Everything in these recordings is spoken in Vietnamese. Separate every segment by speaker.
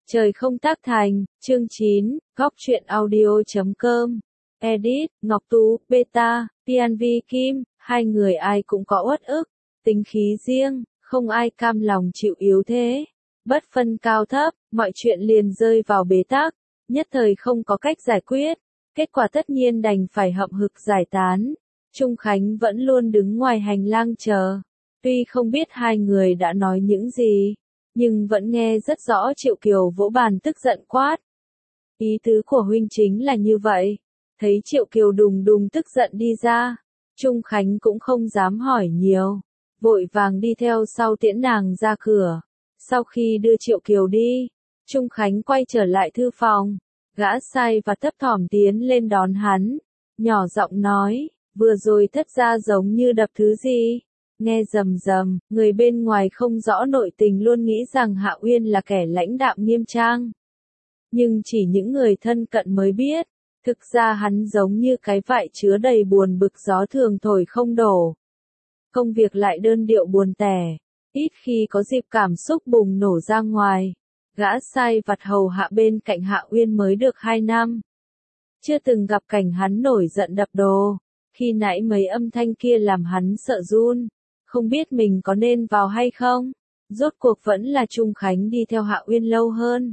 Speaker 1: Trời không tác thành, chương 9, góc truyện audio.com. Edit, Ngọc Tú, Beta, PNV Kim, hai người ai cũng có uất ức, tính khí riêng, không ai cam lòng chịu yếu thế. Bất phân cao thấp, mọi chuyện liền rơi vào bế tắc, nhất thời không có cách giải quyết, kết quả tất nhiên đành phải hậm hực giải tán. Trung Khánh vẫn luôn đứng ngoài hành lang chờ, tuy không biết hai người đã nói những gì, nhưng vẫn nghe rất rõ Triệu Kiều vỗ bàn tức giận quát. Ý tứ của huynh chính là như vậy. Thấy Triệu Kiều đùng đùng tức giận đi ra, Trung Khánh cũng không dám hỏi nhiều, vội vàng đi theo sau tiễn nàng ra cửa. Sau khi đưa Triệu Kiều đi, Trung Khánh quay trở lại thư phòng, gã sai và thấp thỏm tiến lên đón hắn, nhỏ giọng nói, vừa rồi thất ra giống như đập thứ gì. Nghe rầm rầm, người bên ngoài không rõ nội tình luôn nghĩ rằng Hạ Uyên là kẻ lãnh đạm nghiêm trang. Nhưng chỉ những người thân cận mới biết, thực ra hắn giống như cái vại chứa đầy buồn bực gió thường thổi không đổ. Công việc lại đơn điệu buồn tẻ, ít khi có dịp cảm xúc bùng nổ ra ngoài. Gã sai vặt hầu hạ bên cạnh Hạ Uyên mới được 2 năm. Chưa từng gặp cảnh hắn nổi giận đập đồ, khi nãy mấy âm thanh kia làm hắn sợ run. Không biết mình có nên vào hay không? Rốt cuộc vẫn là Trung Khánh đi theo Hạ Uyên lâu hơn.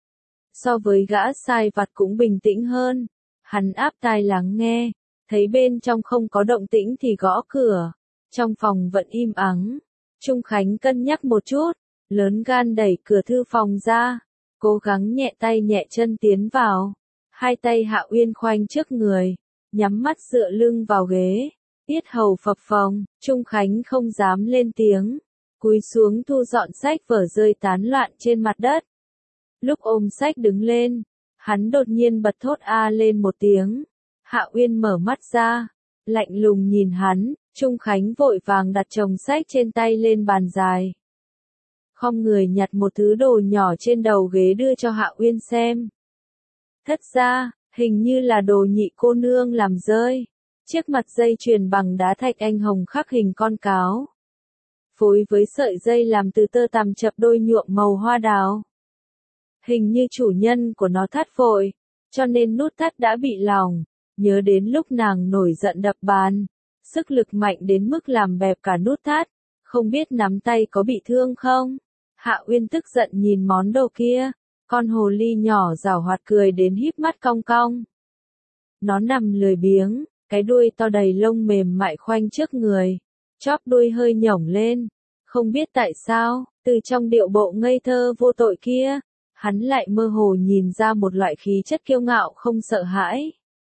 Speaker 1: So với gã sai vặt cũng bình tĩnh hơn. Hắn áp tai lắng nghe, thấy bên trong không có động tĩnh thì gõ cửa. Trong phòng vẫn im ắng. Trung Khánh cân nhắc một chút, lớn gan đẩy cửa thư phòng ra, cố gắng nhẹ tay nhẹ chân tiến vào. Hai tay Hạ Uyên khoanh trước người, nhắm mắt dựa lưng vào ghế. Yết hầu phập phồng, Trung Khánh không dám lên tiếng, cúi xuống thu dọn sách vở rơi tán loạn trên mặt đất. Lúc ôm sách đứng lên, hắn đột nhiên bật thốt a lên một tiếng. Hạ Uyên mở mắt ra, lạnh lùng nhìn hắn, Trung Khánh vội vàng đặt chồng sách trên tay lên bàn dài. Khom người nhặt một thứ đồ nhỏ trên đầu ghế đưa cho Hạ Uyên xem. Thất ra, hình như là đồ nhị cô nương làm rơi. Chiếc mặt dây chuyền bằng đá thạch anh hồng khắc hình con cáo, phối với sợi dây làm từ tơ tằm chập đôi nhuộm màu hoa đào. Hình như chủ nhân của nó thắt vội, cho nên nút thắt đã bị lỏng. Nhớ đến lúc nàng nổi giận đập bàn, sức lực mạnh đến mức làm bẹp cả nút thắt, không biết nắm tay có bị thương không? Hạ Uyên tức giận nhìn món đồ kia, con hồ ly nhỏ giảo hoạt cười đến híp mắt cong cong. Nó nằm lười biếng, cái đuôi to đầy lông mềm mại khoanh trước người, chóp đuôi hơi nhổng lên. Không biết tại sao, từ trong điệu bộ ngây thơ vô tội kia, hắn lại mơ hồ nhìn ra một loại khí chất kiêu ngạo không sợ hãi.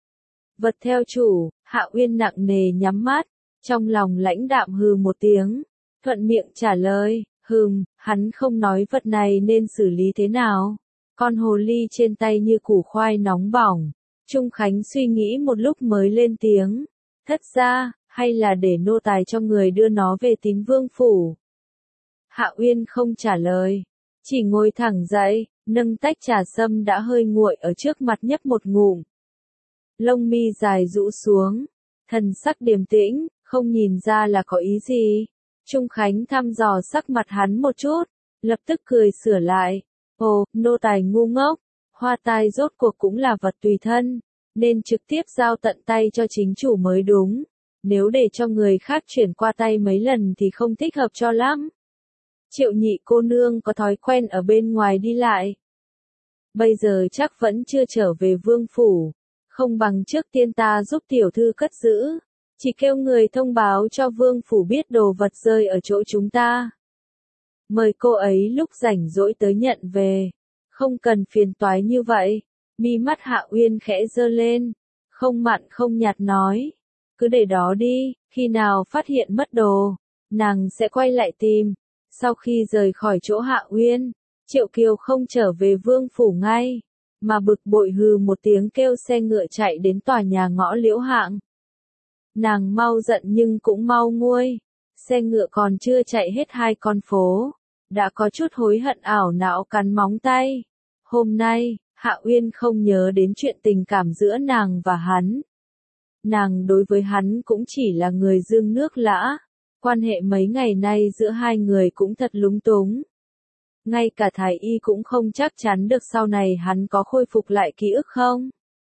Speaker 1: Vật theo chủ, Hạ Uyên nặng nề nhắm mắt, trong lòng lãnh đạm hừ một tiếng, thuận miệng trả lời, hắn không nói vật này nên xử lý thế nào. Con hồ ly trên tay như củ khoai nóng bỏng. Trung Khánh suy nghĩ một lúc mới lên tiếng, thất ra, hay là để nô tài cho người đưa nó về Tín Vương phủ. Hạ Uyên không trả lời, chỉ ngồi thẳng dậy, nâng tách trà sâm đã hơi nguội ở trước mặt nhấp một ngụm. Lông mi dài rũ xuống, thần sắc điềm tĩnh, không nhìn ra là có ý gì. Trung Khánh thăm dò sắc mặt hắn một chút, lập tức cười sửa lại, ồ, nô tài ngu ngốc. Hoa tai rốt cuộc cũng là vật tùy thân, nên trực tiếp giao tận tay cho chính chủ mới đúng. Nếu để cho người khác chuyển qua tay mấy lần thì không thích hợp cho lắm. Triệu nhị cô nương có thói quen ở bên ngoài đi lại. Bây giờ chắc vẫn chưa trở về vương phủ, không bằng trước tiên ta giúp tiểu thư cất giữ. Chỉ kêu người thông báo cho vương phủ biết đồ vật rơi ở chỗ chúng ta. Mời cô ấy lúc rảnh rỗi tới nhận về. Không cần phiền toái như vậy. Mi mắt Hạ Uyên khẽ giơ lên, không mặn không nhạt nói, cứ để đó đi, khi nào phát hiện mất đồ, nàng sẽ quay lại tìm. Sau khi rời khỏi chỗ Hạ Uyên, Triệu Kiều không trở về vương phủ ngay, mà bực bội hừ một tiếng kêu xe ngựa chạy đến tòa nhà ngõ Liễu Hạng. Nàng mau giận nhưng cũng mau nguôi, xe ngựa còn chưa chạy hết 2 con phố, đã có chút hối hận ảo não cắn móng tay. Hôm nay, Hạ Uyên không nhớ đến chuyện tình cảm giữa nàng và hắn. Nàng đối với hắn cũng chỉ là người dương nước lã, quan hệ mấy ngày nay giữa hai người cũng thật lúng túng. Ngay cả thái y cũng không chắc chắn được sau này hắn có khôi phục lại ký ức không.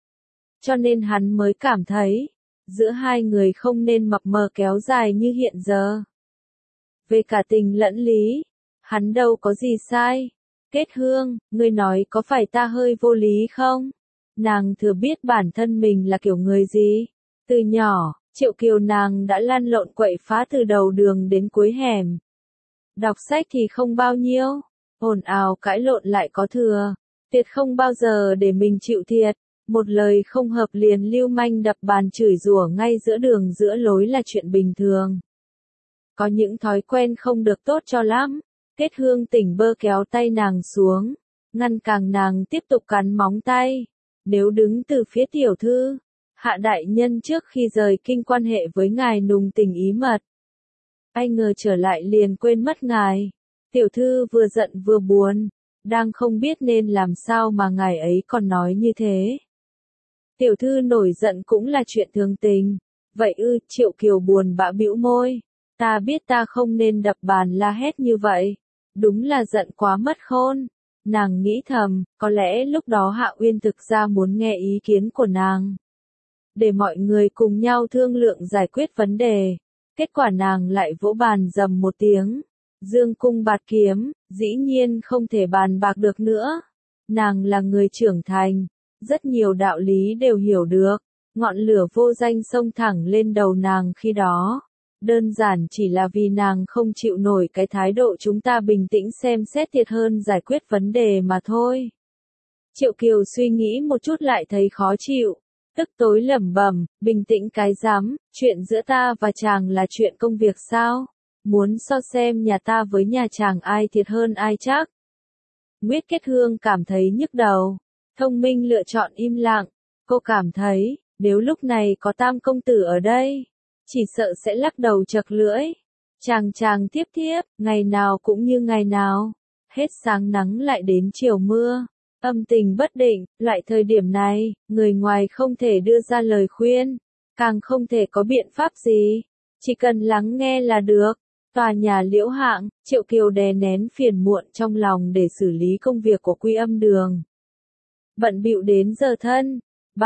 Speaker 1: Cho nên hắn mới cảm thấy, giữa hai người không nên mập mờ kéo dài như hiện giờ. Về cả tình lẫn lý, hắn đâu có gì sai. Kết Hương, ngươi nói có phải ta hơi vô lý không? Nàng thừa biết bản thân mình là kiểu người gì. Từ nhỏ, Triệu Kiều nàng đã lăn lộn quậy phá từ đầu đường đến cuối hẻm. Đọc sách thì không bao nhiêu, ồn ào cãi lộn lại có thừa. Tuyệt không bao giờ để mình chịu thiệt. Một lời không hợp liền lưu manh đập bàn chửi rủa ngay giữa đường giữa lối là chuyện bình thường. Có những thói quen không được tốt cho lắm. Kết Hương tỉnh bơ kéo tay nàng xuống, ngăn cản nàng tiếp tục cắn móng tay. Nếu đứng từ phía tiểu thư, Hạ đại nhân trước khi rời kinh quan hệ với ngài nùng tình ý mật. Ai ngờ trở lại liền quên mất ngài. Tiểu thư vừa giận vừa buồn, đang không biết nên làm sao mà ngài ấy còn nói như thế. Tiểu thư nổi giận cũng là chuyện thường tình. Vậy ư, Triệu Kiều buồn bã bĩu môi. Ta biết ta không nên đập bàn la hét như vậy. Đúng là giận quá mất khôn. Nàng nghĩ thầm, có lẽ lúc đó Hạ Uyên thực ra muốn nghe ý kiến của nàng. Để mọi người cùng nhau thương lượng giải quyết vấn đề. Kết quả nàng lại vỗ bàn rầm một tiếng. Dương cung bạt kiếm, dĩ nhiên không thể bàn bạc được nữa. Nàng là người trưởng thành, rất nhiều đạo lý đều hiểu được. Ngọn lửa vô danh xông thẳng lên đầu nàng khi đó. Đơn giản chỉ là vì nàng không chịu nổi cái thái độ chúng ta bình tĩnh xem xét thiệt hơn giải quyết vấn đề mà thôi. Triệu Kiều suy nghĩ một chút lại thấy khó chịu. Tức tối lẩm bẩm, bình tĩnh cái rắm, chuyện giữa ta và chàng là chuyện công việc sao? Muốn so xem nhà ta với nhà chàng ai thiệt hơn ai chắc? Nguyết Kết Hương cảm thấy nhức đầu. Thông minh lựa chọn im lặng. Cô cảm thấy, nếu lúc này có Tam công tử ở đây, chỉ sợ sẽ lắc đầu chật lưỡi. Chàng tiếp, ngày nào cũng như ngày nào. Hết sáng nắng lại đến chiều mưa. Âm tình bất định, loại thời điểm này, người ngoài không thể đưa ra lời khuyên, càng không thể có biện pháp gì. Chỉ cần lắng nghe là được. Tòa nhà Liễu Hạng, Triệu Kiều đè nén phiền muộn trong lòng để xử lý công việc của Quy Âm Đường. Bận bịu đến giờ thân.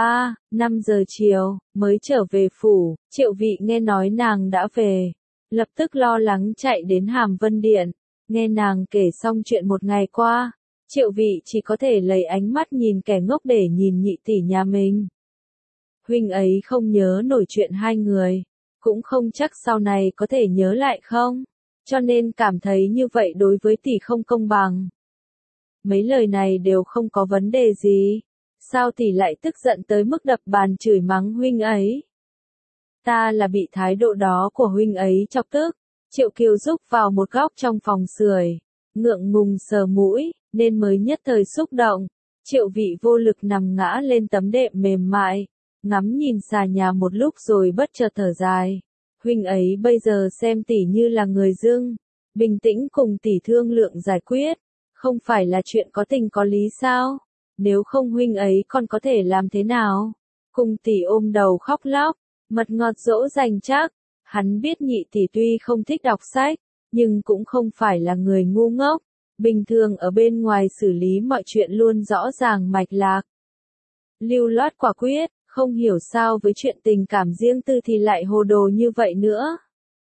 Speaker 1: 5 giờ chiều, mới trở về phủ, Triệu Vị nghe nói nàng đã về. Lập tức lo lắng chạy đến Hàm Vân Điện, nghe nàng kể xong chuyện một ngày qua. Triệu Vị chỉ có thể lấy ánh mắt nhìn kẻ ngốc để nhìn nhị tỷ nhà mình. Huynh ấy không nhớ nổi chuyện hai người, cũng không chắc sau này có thể nhớ lại không, cho nên cảm thấy như vậy đối với tỷ không công bằng. Mấy lời này đều không có vấn đề gì. Sao tỷ lại tức giận tới mức đập bàn chửi mắng huynh ấy? Ta là bị thái độ đó của huynh ấy chọc tức. Triệu Kiều rúc vào một góc trong phòng sưởi, ngượng ngùng sờ mũi, nên mới nhất thời xúc động. Triệu Vị vô lực nằm ngã lên tấm đệm mềm mại, ngắm nhìn xà nhà một lúc rồi bất chợt thở dài. Huynh ấy bây giờ xem tỷ như là người dưng, bình tĩnh cùng tỷ thương lượng giải quyết, không phải là chuyện có tình có lý sao? Nếu không huynh ấy còn có thể làm thế nào? Cùng tỷ ôm đầu khóc lóc, mật ngọt dỗ dành chắc. Hắn biết nhị tỷ tuy không thích đọc sách, nhưng cũng không phải là người ngu ngốc. Bình thường ở bên ngoài xử lý mọi chuyện luôn rõ ràng mạch lạc. Lưu loát quả quyết, không hiểu sao với chuyện tình cảm riêng tư thì lại hồ đồ như vậy nữa.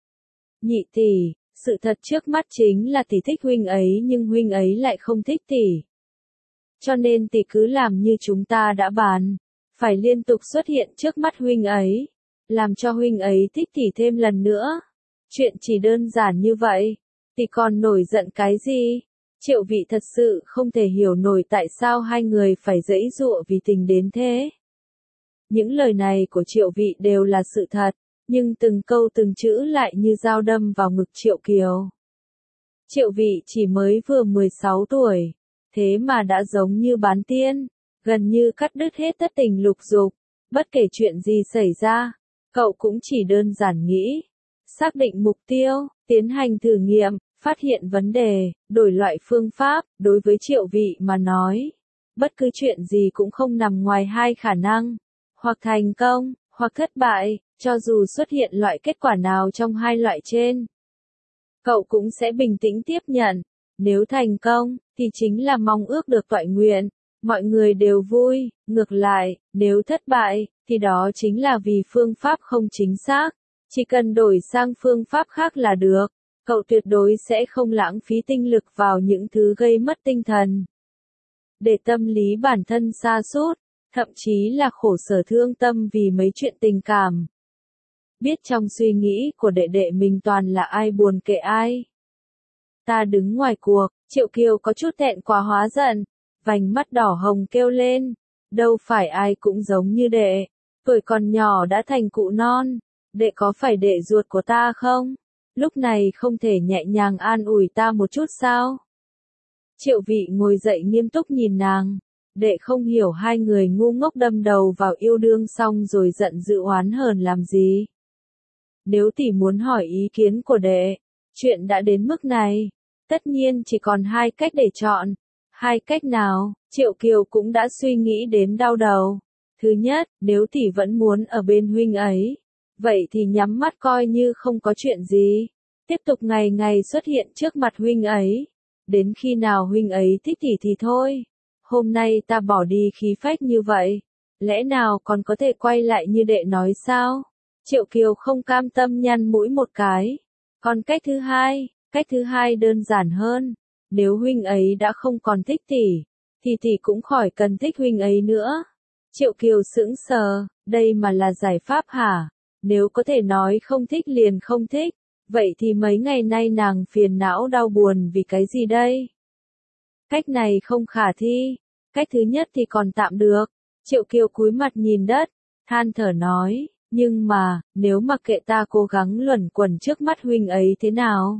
Speaker 1: Nhị tỷ, sự thật trước mắt chính là tỷ thích huynh ấy nhưng huynh ấy lại không thích tỷ. Cho nên tỷ cứ làm như chúng ta đã bàn, phải liên tục xuất hiện trước mắt huynh ấy, làm cho huynh ấy thích tỷ thêm lần nữa. Chuyện chỉ đơn giản như vậy, tỷ còn nổi giận cái gì? Triệu Vị thật sự không thể hiểu nổi tại sao hai người phải giãy giụa vì tình đến thế. Những lời này của Triệu Vị đều là sự thật, nhưng từng câu từng chữ lại như dao đâm vào ngực Triệu Kiều. Triệu Vị chỉ mới vừa 16 tuổi, thế mà đã giống như bán tiên, gần như cắt đứt hết tất tình lục dục. Bất kể chuyện gì xảy ra, cậu cũng chỉ đơn giản nghĩ, xác định mục tiêu, tiến hành thử nghiệm, phát hiện vấn đề, đổi loại phương pháp. Đối với Triệu Vị mà nói, bất cứ chuyện gì cũng không nằm ngoài hai khả năng, hoặc thành công, hoặc thất bại. Cho dù xuất hiện loại kết quả nào trong hai loại trên, cậu cũng sẽ bình tĩnh tiếp nhận. Nếu thành công, thì chính là mong ước được toại nguyện, mọi người đều vui, ngược lại, nếu thất bại, thì đó chính là vì phương pháp không chính xác, chỉ cần đổi sang phương pháp khác là được, cậu tuyệt đối sẽ không lãng phí tinh lực vào những thứ gây mất tinh thần. Để tâm lý bản thân sa sút, thậm chí là khổ sở thương tâm vì mấy chuyện tình cảm. Biết trong suy nghĩ của đệ đệ mình toàn là ai buồn kệ ai. Ta đứng ngoài cuộc, Triệu Kiều có chút thẹn quá hóa giận, vành mắt đỏ hồng kêu lên, đâu phải ai cũng giống như đệ, tuổi còn nhỏ đã thành cụ non, đệ có phải đệ ruột của ta không? Lúc này không thể nhẹ nhàng an ủi ta một chút sao? Triệu Vị ngồi dậy nghiêm túc nhìn nàng, đệ không hiểu hai người ngu ngốc đâm đầu vào yêu đương xong rồi giận dữ oán hờn làm gì. Nếu tỷ muốn hỏi ý kiến của đệ, chuyện đã đến mức này, tất nhiên chỉ còn hai cách để chọn. Hai cách nào? Triệu Kiều cũng đã suy nghĩ đến đau đầu. Thứ nhất, nếu tỷ vẫn muốn ở bên huynh ấy, vậy thì nhắm mắt coi như không có chuyện gì. Tiếp tục ngày ngày xuất hiện trước mặt huynh ấy. Đến khi nào huynh ấy thích tỷ thì thôi. Hôm nay ta bỏ đi khí phách như vậy, lẽ nào còn có thể quay lại như đệ nói sao? Triệu Kiều không cam tâm nhăn mũi một cái. Còn cách thứ hai đơn giản hơn. Nếu huynh ấy đã không còn thích tỷ, thì tỷ cũng khỏi cần thích huynh ấy nữa. Triệu Kiều sững sờ, đây mà là giải pháp hả? Nếu có thể nói không thích liền không thích, vậy thì mấy ngày nay nàng phiền não đau buồn vì cái gì đây? Cách này không khả thi, cách thứ nhất thì còn tạm được. Triệu Kiều cúi mặt nhìn đất, than thở nói, nhưng mà, nếu mặc kệ ta cố gắng luẩn quẩn trước mắt huynh ấy thế nào?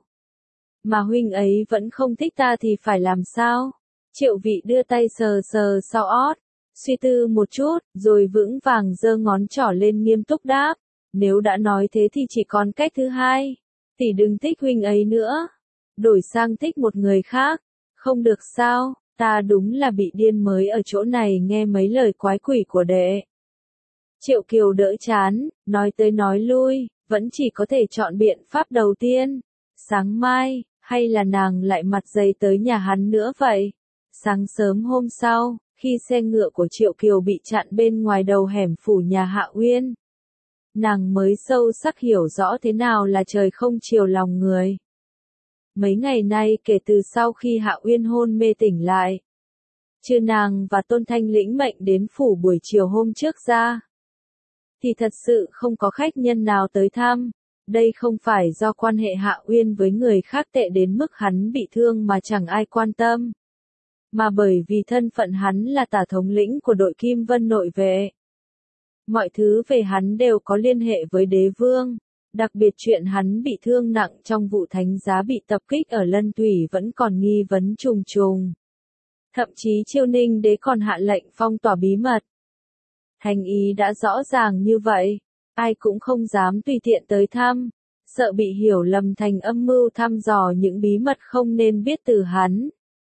Speaker 1: Mà huynh ấy vẫn không thích ta thì phải làm sao? Triệu Vị đưa tay sờ sờ sau ót, suy tư một chút, rồi vững vàng giơ ngón trỏ lên nghiêm túc đáp. Nếu đã nói thế thì chỉ còn cách thứ hai. Tỷ đừng thích huynh ấy nữa. Đổi sang thích một người khác. Không được sao, ta đúng là bị điên mới ở chỗ này nghe mấy lời quái quỷ của đệ. Triệu Kiều đỡ chán, nói tới nói lui, vẫn chỉ có thể chọn biện pháp đầu tiên. Sáng mai, hay là nàng lại mặt dày tới nhà hắn nữa vậy? Sáng sớm hôm sau, khi xe ngựa của Triệu Kiều bị chặn bên ngoài đầu hẻm phủ nhà Hạ Uyên, nàng mới sâu sắc hiểu rõ thế nào là trời không chiều lòng người. Mấy ngày nay kể từ sau khi Hạ Uyên hôn mê tỉnh lại, trừ nàng và Tôn Thanh lĩnh mệnh đến phủ buổi chiều hôm trước ra, thì thật sự không có khách nhân nào tới thăm. Đây không phải do quan hệ Hạ Uyên với người khác tệ đến mức hắn bị thương mà chẳng ai quan tâm, mà bởi vì thân phận hắn là tả thống lĩnh của đội Kim Vân nội vệ. Mọi thứ về hắn đều có liên hệ với đế vương, đặc biệt chuyện hắn bị thương nặng trong vụ thánh giá bị tập kích ở Lân Thủy vẫn còn nghi vấn trùng trùng. Thậm chí Chiêu Ninh đế còn hạ lệnh phong tỏa bí mật. Thành ý đã rõ ràng như vậy, ai cũng không dám tùy tiện tới thăm, sợ bị hiểu lầm thành âm mưu thăm dò những bí mật không nên biết từ hắn.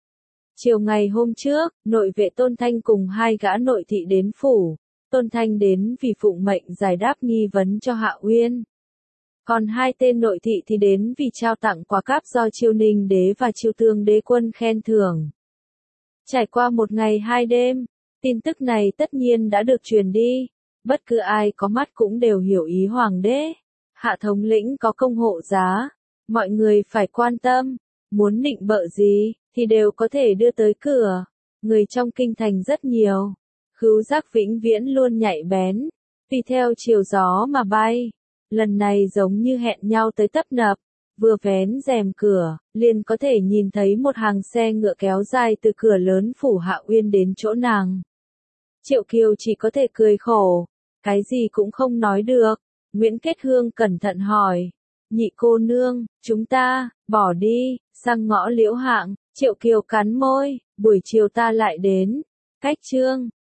Speaker 1: Chiều ngày hôm trước, nội vệ Tôn Thanh cùng hai gã nội thị đến phủ. Tôn Thanh đến vì phụng mệnh giải đáp nghi vấn cho Hạ Uyên. Còn hai tên nội thị thì đến vì trao tặng quà cáp do Chiêu Ninh đế và Chiêu Tương đế quân khen thưởng. Trải qua một ngày hai đêm, tin tức này tất nhiên đã được truyền đi. Bất cứ ai có mắt cũng đều hiểu ý hoàng đế. Hạ thống lĩnh có công hộ giá, mọi người phải quan tâm, muốn nịnh bợ gì, thì đều có thể đưa tới cửa. Người trong kinh thành rất nhiều. Khứu giác vĩnh viễn luôn nhạy bén, tùy theo chiều gió mà bay. Lần này giống như hẹn nhau tới tấp nập, vừa vén rèm cửa, liền có thể nhìn thấy một hàng xe ngựa kéo dài từ cửa lớn phủ Hạ Uyên đến chỗ nàng. Triệu Kiều chỉ có thể cười khổ, cái gì cũng không nói được. Nguyễn Kết Hương cẩn thận hỏi, nhị cô nương, chúng ta, bỏ đi, sang ngõ Liễu Hạng. Triệu Kiều cắn môi, buổi chiều ta lại đến. Cách chương